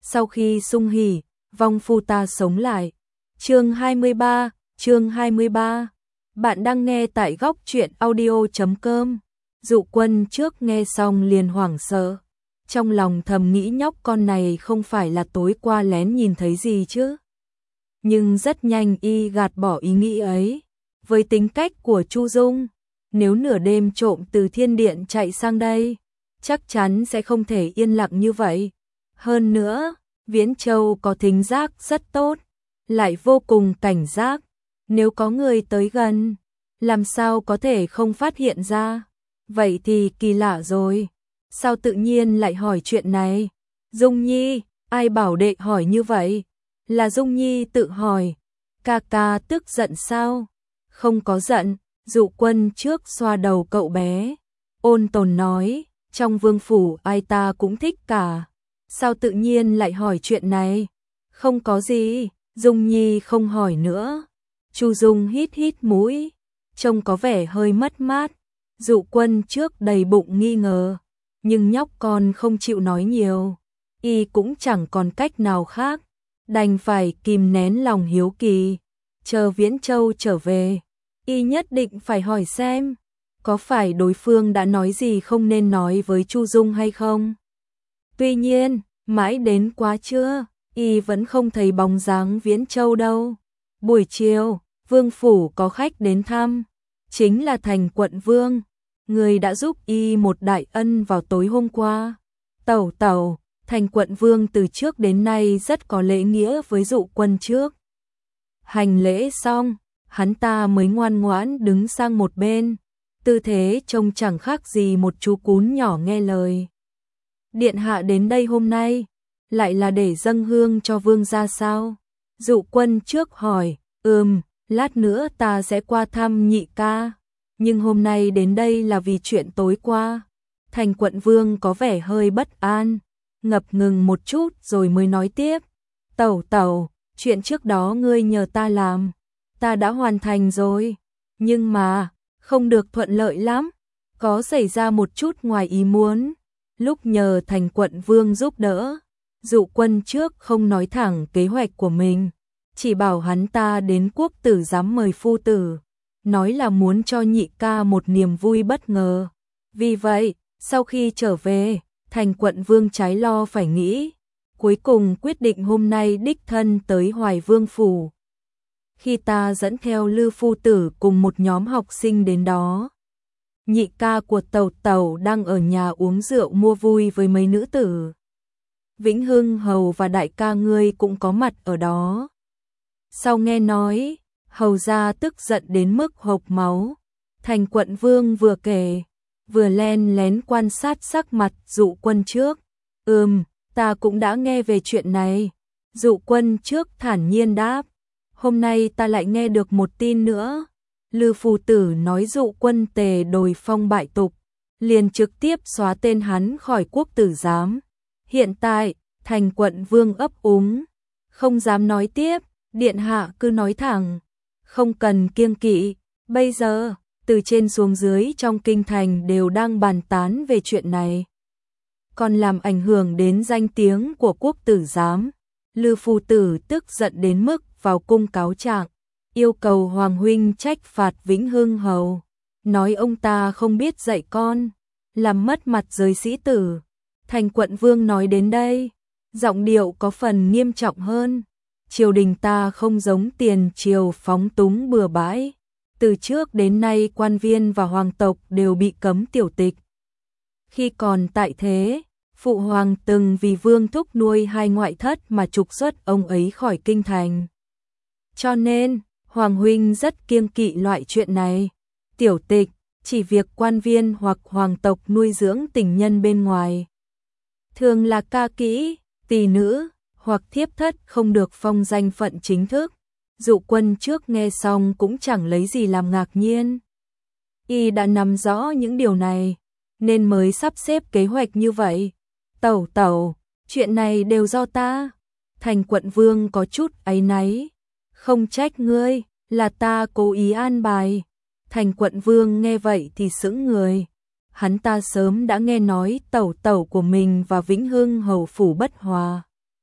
sau khi sung hỉ, vong phu ta sống lại. Chương 23. Bạn đang nghe tại góc truyện audio.com. Dụ Quân trước nghe xong liền hoảng sợ, trong lòng thầm nghĩ nhóc con này không phải là tối qua lén nhìn thấy gì chứ. Nhưng rất nhanh y gạt bỏ ý nghĩ ấy. Với tính cách của Chu Dung, nếu nửa đêm trộm từ thiên điện chạy sang đây, chắc chắn sẽ không thể yên lặng như vậy. Hơn nữa, Viễn Châu có thính giác rất tốt, lại vô cùng cảnh giác. Nếu có người tới gần, làm sao có thể không phát hiện ra? Vậy thì kỳ lạ rồi. Sao tự nhiên lại hỏi chuyện này? Dung Nhi, ai bảo đệ hỏi như vậy? Là Dung Nhi tự hỏi. Ca ca tức giận sao? Không có giận. Dụ Quân trước xoa đầu cậu bé, ôn tồn nói, trong vương phủ ai ta cũng thích cả. Sao tự nhiên lại hỏi chuyện này? Không có gì. Dung Nhi không hỏi nữa. Chu Dung hít hít mũi, trông có vẻ hơi mất mát. Dụ Quân trước đầy bụng nghi ngờ, nhưng nhóc con không chịu nói nhiều, y cũng chẳng còn cách nào khác, đành phải kìm nén lòng hiếu kỳ, chờ Viễn Châu trở về, y nhất định phải hỏi xem có phải đối phương đã nói gì không nên nói với Chu Dung hay không. Tuy nhiên, mãi đến quá trưa, y vẫn không thấy bóng dáng Viễn Châu đâu. Buổi chiều, vương phủ có khách đến thăm, chính là Thành quận vương, người đã giúp y một đại ân vào tối hôm qua. Tẩu, Thành quận vương từ trước đến nay rất có lễ nghĩa với Dụ Quân trước. Hành lễ xong, hắn ta mới ngoan ngoãn đứng sang một bên, tư thế trông chẳng khác gì một chú cún nhỏ nghe lời. Điện hạ đến đây hôm nay, lại là để dâng hương cho vương gia sao? Dụ Quân trước hỏi, lát nữa ta sẽ qua thăm nhị ca, nhưng hôm nay đến đây là vì chuyện tối qua. Thành quận vương có vẻ hơi bất an, ngập ngừng một chút rồi mới nói tiếp. Tẩu, chuyện trước đó ngươi nhờ ta làm, ta đã hoàn thành rồi, nhưng mà, không được thuận lợi lắm, có xảy ra một chút ngoài ý muốn. Lúc nhờ Thành quận vương giúp đỡ, Dụ Quân trước không nói thẳng kế hoạch của mình, chỉ bảo hắn ta đến quốc tử giám mời phu tử, nói là muốn cho nhị ca một niềm vui bất ngờ. Vì vậy, sau khi trở về, Thành quận vương trái lo phải nghĩ, cuối cùng quyết định hôm nay đích thân tới Hoài Vương phủ. Khi ta dẫn theo Lư phu tử cùng một nhóm học sinh đến đó, nhị ca của Tẩu đang ở nhà uống rượu mua vui với mấy nữ tử. Vĩnh Hưng hầu và đại ca ngươi cũng có mặt ở đó. Sau nghe nói, hầu gia tức giận đến mức hộc máu. Thành quận vương vừa kể, vừa len lén quan sát sắc mặt Dụ Quân trước. Ta cũng đã nghe về chuyện này. Dụ Quân trước thản nhiên đáp. Hôm nay ta lại nghe được một tin nữa. Lư phù tử nói Dụ Quân tề đồi phong bại tục, liền trực tiếp xóa tên hắn khỏi quốc tử giám. Hiện tại, Thành quận vương ấp úng, không dám nói tiếp. Điện hạ cứ nói thẳng, không cần kiêng kỵ. Bây giờ, từ trên xuống dưới trong kinh thành đều đang bàn tán về chuyện này, còn làm ảnh hưởng đến danh tiếng của quốc tử giám. Lư phu tử tức giận đến mức vào cung cáo trạng, yêu cầu Hoàng huynh trách phạt Vĩnh Hưng hầu, nói ông ta không biết dạy con, làm mất mặt giới sĩ tử. Thành quận vương nói đến đây, giọng điệu có phần nghiêm trọng hơn. Triều đình ta không giống tiền triều phóng túng bừa bãi. Từ trước đến nay quan viên và hoàng tộc đều bị cấm tiểu tịch. Khi còn tại thế, phụ hoàng từng vì vương thúc nuôi hai ngoại thất mà trục xuất ông ấy khỏi kinh thành. Cho nên, hoàng huynh rất kiêng kỵ loại chuyện này. Tiểu tịch, chỉ việc quan viên hoặc hoàng tộc nuôi dưỡng tình nhân bên ngoài. Thường là ca kỹ, tỳ nữ, hoặc thiếp thất không được phong danh phận chính thức. Dụ Quân trước nghe xong cũng chẳng lấy gì làm ngạc nhiên. Y đã nắm rõ những điều này, nên mới sắp xếp kế hoạch như vậy. Tẩu, chuyện này đều do ta. Thành quận vương có chút áy náy. Không trách ngươi, là ta cố ý an bài. Thành quận vương nghe vậy thì sững người. Hắn ta sớm đã nghe nói tẩu của mình và Vĩnh Hưng hầu phủ bất hòa.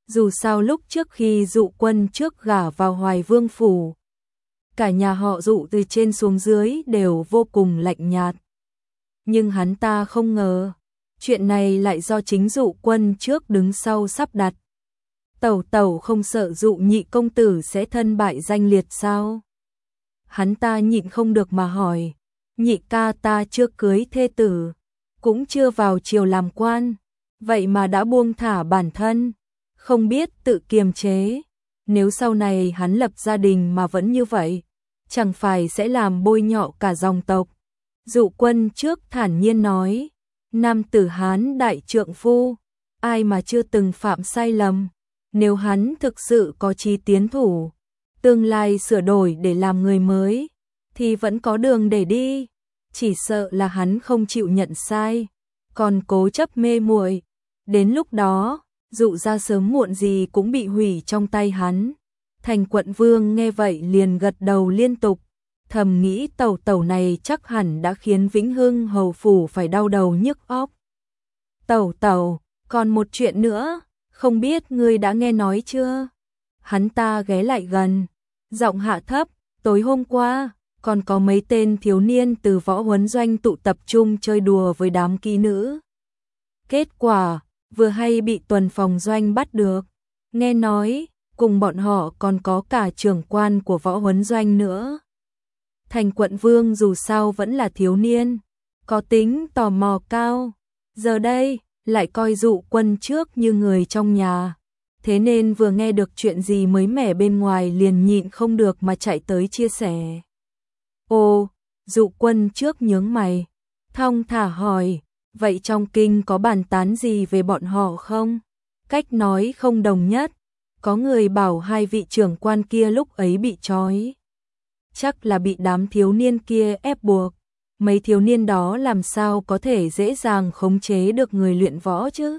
Dù sao lúc trước khi Dụ Quân trước gả vào Hoài Vương phủ, cả nhà họ Dụ từ trên xuống dưới đều vô cùng lạnh nhạt. Nhưng hắn ta không ngờ, chuyện này lại do chính Dụ Quân trước đứng sau sắp đặt. Tẩu tẩu không sợ Dụ nhị công tử sẽ thân bại danh liệt sao? Hắn ta nhịn không được mà hỏi, nhị ca ta chưa cưới thê tử, cũng chưa vào triều làm quan, vậy mà đã buông thả bản thân, không biết tự kiềm chế. Nếu sau này hắn lập gia đình mà vẫn như vậy, chẳng phải sẽ làm bôi nhọ cả dòng tộc. Dụ Quân trước thản nhiên nói, nam tử Hán đại trượng phu, ai mà chưa từng phạm sai lầm, nếu hắn thực sự có chí tiến thủ, tương lai sửa đổi để làm người mới, thì vẫn có đường để đi, chỉ sợ là hắn không chịu nhận sai, còn cố chấp mê muội, đến lúc đó, Dụ ra sớm muộn gì cũng bị hủy trong tay hắn. Thành Quận Vương nghe vậy liền gật đầu liên tục, thầm nghĩ tẩu tẩu này chắc hẳn đã khiến Vĩnh Hưng hầu phủ phải đau đầu nhức óc. Tẩu tẩu, còn một chuyện nữa, không biết ngươi đã nghe nói chưa? Hắn ta ghé lại gần, giọng hạ thấp, tối hôm qua, còn có mấy tên thiếu niên từ võ huấn doanh tụ tập trung chơi đùa với đám kỹ nữ. Kết quả, vừa hay bị tuần phòng doanh bắt được, nghe nói, cùng bọn họ còn có cả trưởng quan của võ huấn doanh nữa. Thành Quận Vương dù sao vẫn là thiếu niên, có tính tò mò cao, giờ đây lại coi Dụ Quân trước như người trong nhà, thế nên vừa nghe được chuyện gì mới mẻ bên ngoài liền nhịn không được mà chạy tới chia sẻ. Ồ, Dụ Quân trước nhướng mày, thong thả hỏi, vậy trong kinh có bàn tán gì về bọn họ không? Cách nói không đồng nhất, có người bảo hai vị trưởng quan kia lúc ấy bị trói, chắc là bị đám thiếu niên kia ép buộc. Mấy thiếu niên đó làm sao có thể dễ dàng khống chế được người luyện võ chứ?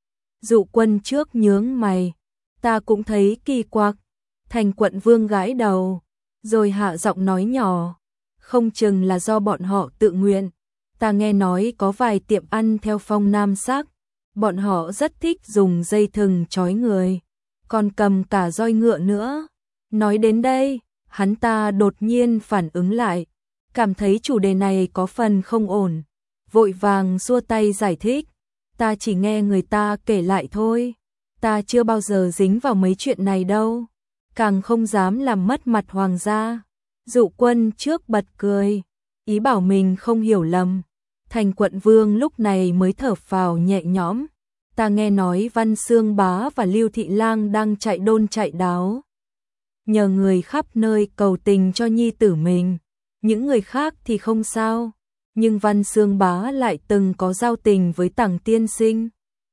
Dụ Quân trước nhướng mày, ta cũng thấy kỳ quặc. Thành Quận Vương gãi đầu, rồi hạ giọng nói nhỏ, không chừng là do bọn họ tự nguyện. Ta nghe nói có vài tiệm ăn theo phong nam sắc, bọn họ rất thích dùng dây thừng trói người, còn cầm cả roi ngựa nữa. Nói đến đây, hắn ta đột nhiên phản ứng lại, cảm thấy chủ đề này có phần không ổn, vội vàng xua tay giải thích, ta chỉ nghe người ta kể lại thôi, ta chưa bao giờ dính vào mấy chuyện này đâu, càng không dám làm mất mặt hoàng gia. Dụ Quân trước bật cười, ý bảo mình không hiểu lầm. Thành Quận Vương lúc này mới thở phào nhẹ nhõm, ta nghe nói Văn Xương Bá và Lưu Thị Lang đang chạy đôn chạy đáo, nhờ người khắp nơi cầu tình cho nhi tử mình. Những người khác thì không sao, nhưng Văn Xương Bá lại từng có giao tình với Tằng tiên sinh,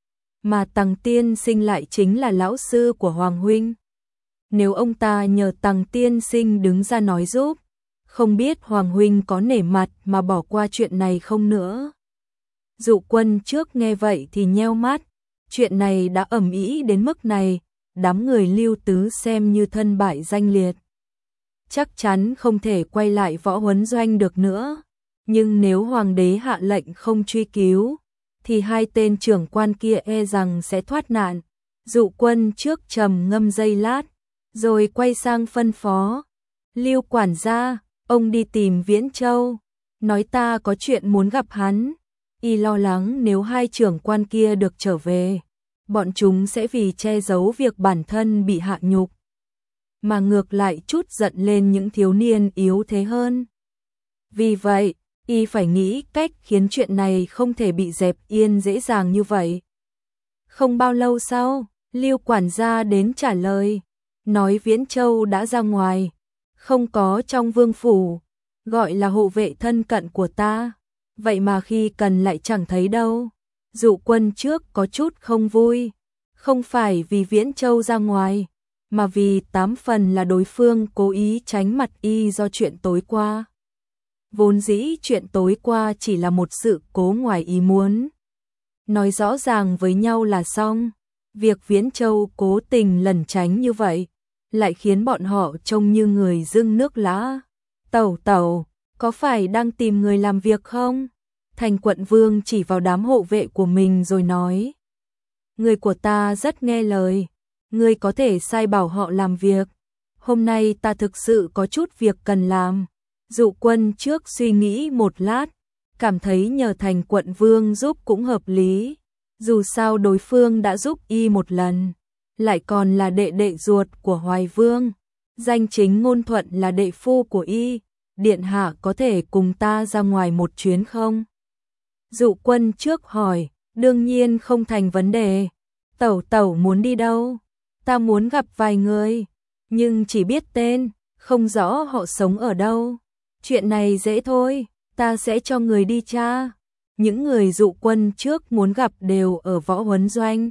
mà Tằng tiên sinh lại chính là lão sư của Hoàng huynh. Nếu ông ta nhờ Tằng tiên sinh đứng ra nói giúp, không biết Hoàng huynh có nể mặt mà bỏ qua chuyện này không nữa. Dụ Quân trước nghe vậy thì nheo mắt, chuyện này đã ầm ĩ đến mức này, đám người Lưu Tứ xem như thân bại danh liệt, chắc chắn không thể quay lại võ huấn doanh được nữa. Nhưng nếu hoàng đế hạ lệnh không truy cứu, thì hai tên trưởng quan kia e rằng sẽ thoát nạn. Dụ Quân trước trầm ngâm giây lát, rồi quay sang phân phó, Lưu quản gia, ông đi tìm Viễn Châu, nói ta có chuyện muốn gặp hắn. Y lo lắng nếu hai trưởng quan kia được trở về, bọn chúng sẽ vì che giấu việc bản thân bị hạ nhục, mà ngược lại chút giận lên những thiếu niên yếu thế hơn. Vì vậy, y phải nghĩ cách khiến chuyện này không thể bị dẹp yên dễ dàng như vậy. Không bao lâu sau, Lưu quản gia đến trả lời, nói Viễn Châu đã ra ngoài, không có trong vương phủ, gọi là hộ vệ thân cận của ta, vậy mà khi cần lại chẳng thấy đâu. Dụ Quân trước có chút không vui, không phải vì Viễn Châu ra ngoài, mà vì 8 phần là đối phương cố ý tránh mặt y do chuyện tối qua. Vốn dĩ chuyện tối qua chỉ là một sự cố ngoài ý muốn, nói rõ ràng với nhau là xong. Việc Viễn Châu cố tình lẩn tránh như vậy, lại khiến bọn họ trông như người dưng nước lã. Tẩu tẩu, có phải đang tìm người làm việc không? Thành Quận Vương chỉ vào đám hộ vệ của mình rồi nói, người của ta rất nghe lời, ngươi có thể sai bảo họ làm việc. Hôm nay ta thực sự có chút việc cần làm. Dụ Quân trước suy nghĩ một lát, cảm thấy nhờ Thành quận vương giúp cũng hợp lý. Dù sao đối phương đã giúp y một lần, lại còn là đệ đệ ruột của Hoài Vương. Danh chính ngôn thuận là đệ phu của y. Điện hạ có thể cùng ta ra ngoài một chuyến không? Dụ Quân trước hỏi, đương nhiên không thành vấn đề. Tẩu tẩu muốn đi đâu? Ta muốn gặp vài người, nhưng chỉ biết tên, không rõ họ sống ở đâu. Chuyện này dễ thôi, ta sẽ cho người đi tra. Những người Dụ Quân trước muốn gặp đều ở Võ Huấn Doanh.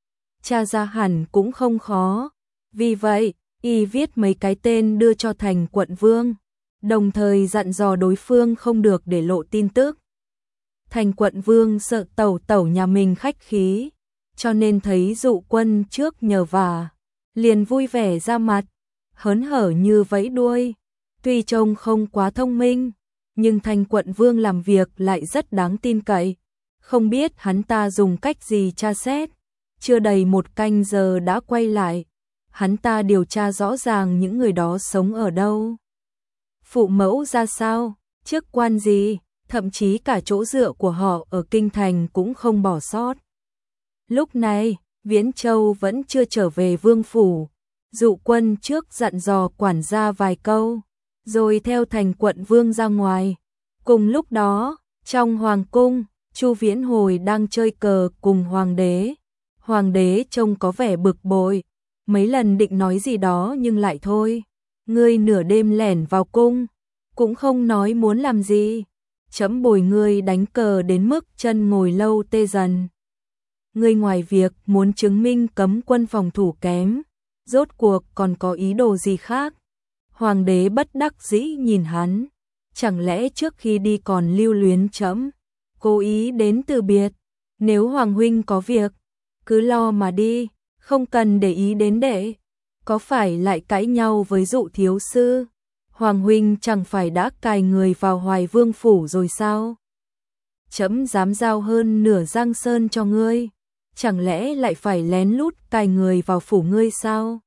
Tra ra hẳn cũng không khó. Vì vậy, y viết mấy cái tên đưa cho Thành quận vương, đồng thời dặn dò đối phương không được để lộ tin tức. Thành quận vương sợ tẩu tẩu nhà mình khách khí, cho nên thấy Dụ Quân trước nhờ vả, liền vui vẻ ra mặt, hớn hở như vẫy đuôi. Tuy trông không quá thông minh, nhưng Thành quận vương làm việc lại rất đáng tin cậy. Không biết hắn ta dùng cách gì tra xét, chưa đầy một canh giờ đã quay lại. Hắn ta điều tra rõ ràng những người đó sống ở đâu, phụ mẫu ra sao, chức quan gì, thậm chí cả chỗ dựa của họ ở kinh thành cũng không bỏ sót. Lúc này, Viễn Châu vẫn chưa trở về vương phủ. Dụ Quân trước dặn dò quản gia vài câu, rồi theo Thành quận vương ra ngoài. Cùng lúc đó, trong hoàng cung, Chu Viễn Hồi đang chơi cờ cùng hoàng đế. Hoàng đế trông có vẻ bực bội, mấy lần định nói gì đó nhưng lại thôi. Ngươi nửa đêm lẻn vào cung, cũng không nói muốn làm gì. Chấm bồi ngươi đánh cờ đến mức chân ngồi lâu tê dần. Ngươi ngoài việc muốn chứng minh cấm quân phòng thủ kém, rốt cuộc còn có ý đồ gì khác? Hoàng đế bất đắc dĩ nhìn hắn, chẳng lẽ trước khi đi còn lưu luyến chấm, cố ý đến từ biệt? Nếu hoàng huynh có việc, cứ lo mà đi, không cần để ý đến đệ. Có phải lại cãi nhau với Dụ thiếu sư? Hoàng huynh chẳng phải đã cài người vào Hoài Vương phủ rồi sao? Chấm dám giao hơn nửa Giang Sơn cho ngươi, chẳng lẽ lại phải lén lút cài người vào phủ ngươi sao?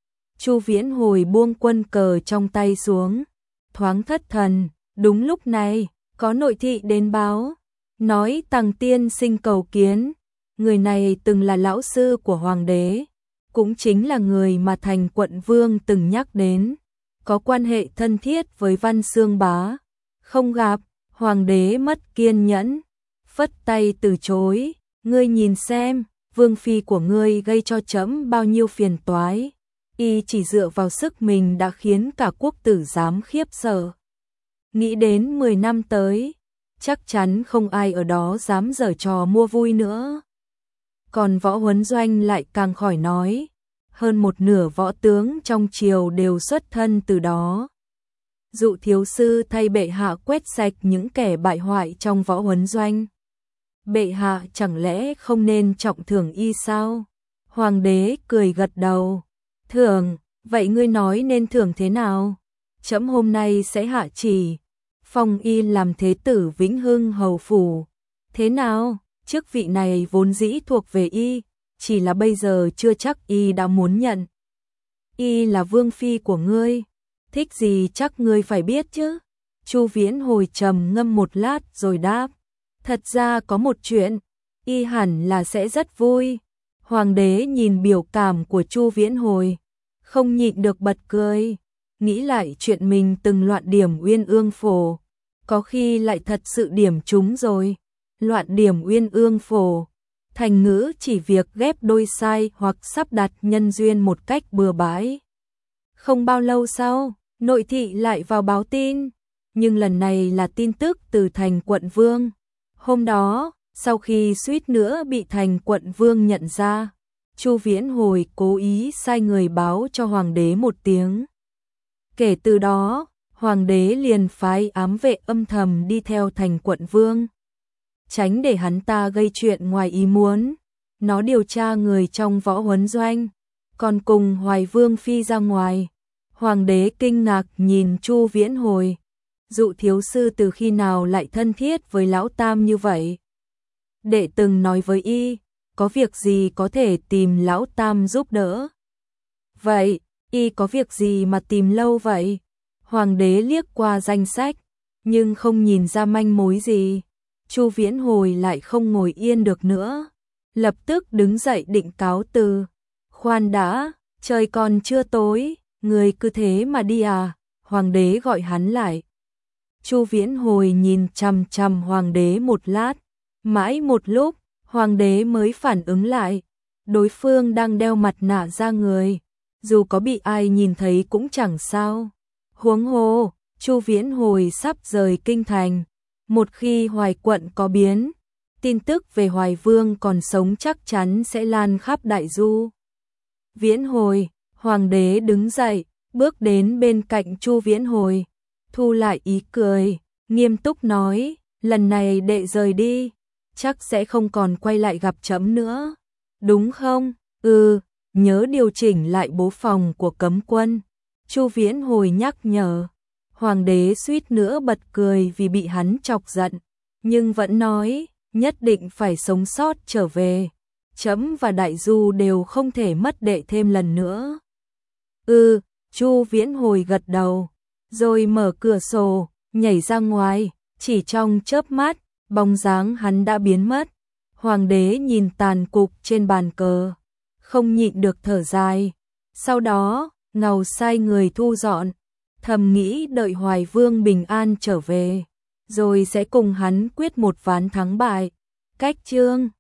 Chu Viễn Hồi buông quân cờ trong tay xuống, thoáng thất thần. Đúng lúc này, có nội thị đến báo, nói Tằng tiên sinh cầu kiến. Người này từng là lão sư của hoàng đế, cũng chính là người mà Thành quận vương từng nhắc đến, có quan hệ thân thiết với Văn Xương bá. Không gặp, hoàng đế mất kiên nhẫn, phất tay từ chối. Ngươi nhìn xem, vương phi của ngươi gây cho chấm bao nhiêu phiền toái. Y chỉ dựa vào sức mình đã khiến cả quốc tử giám khiếp sợ. Nghĩ đến 10 năm tới, chắc chắn không ai ở đó dám giở trò mua vui nữa. Còn Võ Huấn Doanh lại càng khỏi nói, hơn một nửa võ tướng trong triều đều xuất thân từ đó. Dụ thiếu sư thay bệ hạ quét sạch những kẻ bại hoại trong Võ Huấn Doanh. Bệ hạ chẳng lẽ không nên trọng thưởng y sao? Hoàng đế cười gật đầu. Thưởng, vậy ngươi nói nên thưởng thế nào? Chấm hôm nay sẽ hạ chỉ, phong y làm thế tử Vĩnh Hưng hầu phủ. Thế nào? Chức vị này vốn dĩ thuộc về y, chỉ là bây giờ chưa chắc y đã muốn nhận. Y là vương phi của ngươi, thích gì chắc ngươi phải biết chứ. Chu Viễn Hồi trầm ngâm một lát rồi đáp, thật ra có một chuyện, y hẳn là sẽ rất vui. Hoàng đế nhìn biểu cảm của Chu Viễn Hồi, không nhịn được bật cười, nghĩ lại chuyện mình từng loạn điểm Uyên Ương Phổ, có khi lại thật sự điểm trúng rồi. Loạn điểm Uyên Ương Phổ, thành ngữ chỉ việc ghép đôi sai hoặc sắp đặt nhân duyên một cách bừa bãi. Không bao lâu sau, nội thị lại vào báo tin, nhưng lần này là tin tức từ Thành quận vương. Hôm đó, sau khi suýt nữa bị Thành quận vương nhận ra, Chu Viễn Hồi cố ý sai người báo cho hoàng đế một tiếng. Kể từ đó, hoàng đế liền phái ám vệ âm thầm đi theo Thành quận vương, tránh để hắn ta gây chuyện ngoài ý muốn. Nó điều tra người trong Võ Huấn Doanh, còn cùng Hoài Vương phi ra ngoài. Hoàng đế kinh ngạc nhìn Chu Viễn Hồi, Dụ thiếu sư từ khi nào lại thân thiết với lão tam như vậy? Đệ từng nói với y, có việc gì có thể tìm lão tam giúp đỡ. Vậy, y có việc gì mà tìm lâu vậy? Hoàng đế liếc qua danh sách, nhưng không nhìn ra manh mối gì. Chu Viễn Hồi lại không ngồi yên được nữa, lập tức đứng dậy định cáo từ. Khoan đã, trời còn chưa tối, người cứ thế mà đi à? Hoàng đế gọi hắn lại. Chu Viễn Hồi nhìn chằm chằm hoàng đế một lát, mãi một lúc, hoàng đế mới phản ứng lại. Đối phương đang đeo mặt nạ ra người, dù có bị ai nhìn thấy cũng chẳng sao. Huống hồ, Chu Viễn Hồi sắp rời kinh thành, một khi Hoài quận có biến, tin tức về Hoài Vương còn sống chắc chắn sẽ lan khắp đại du. Viễn Hồi, hoàng đế đứng dậy, bước đến bên cạnh Chu Viễn Hồi, thu lại ý cười, nghiêm túc nói, lần này đệ rời đi, chắc sẽ không còn quay lại gặp trẫm nữa, đúng không? Nhớ điều chỉnh lại bố phòng của cấm quân. Chu Viễn Hồi nhắc nhở. Hoàng đế suýt nữa bật cười vì bị hắn chọc giận, nhưng vẫn nói, nhất định phải sống sót trở về. Trẫm và Đại Du đều không thể mất đệ thêm lần nữa. Chu Viễn Hồi gật đầu, rồi mở cửa sổ, nhảy ra ngoài, chỉ trong chớp mắt, bóng dáng hắn đã biến mất. Hoàng đế nhìn tàn cục trên bàn cờ, không nhịn được thở dài. Sau đó, ngầu sai người thu dọn, thầm nghĩ đợi Hoài Vương bình an trở về, rồi sẽ cùng hắn quyết một ván thắng bại. Cách chương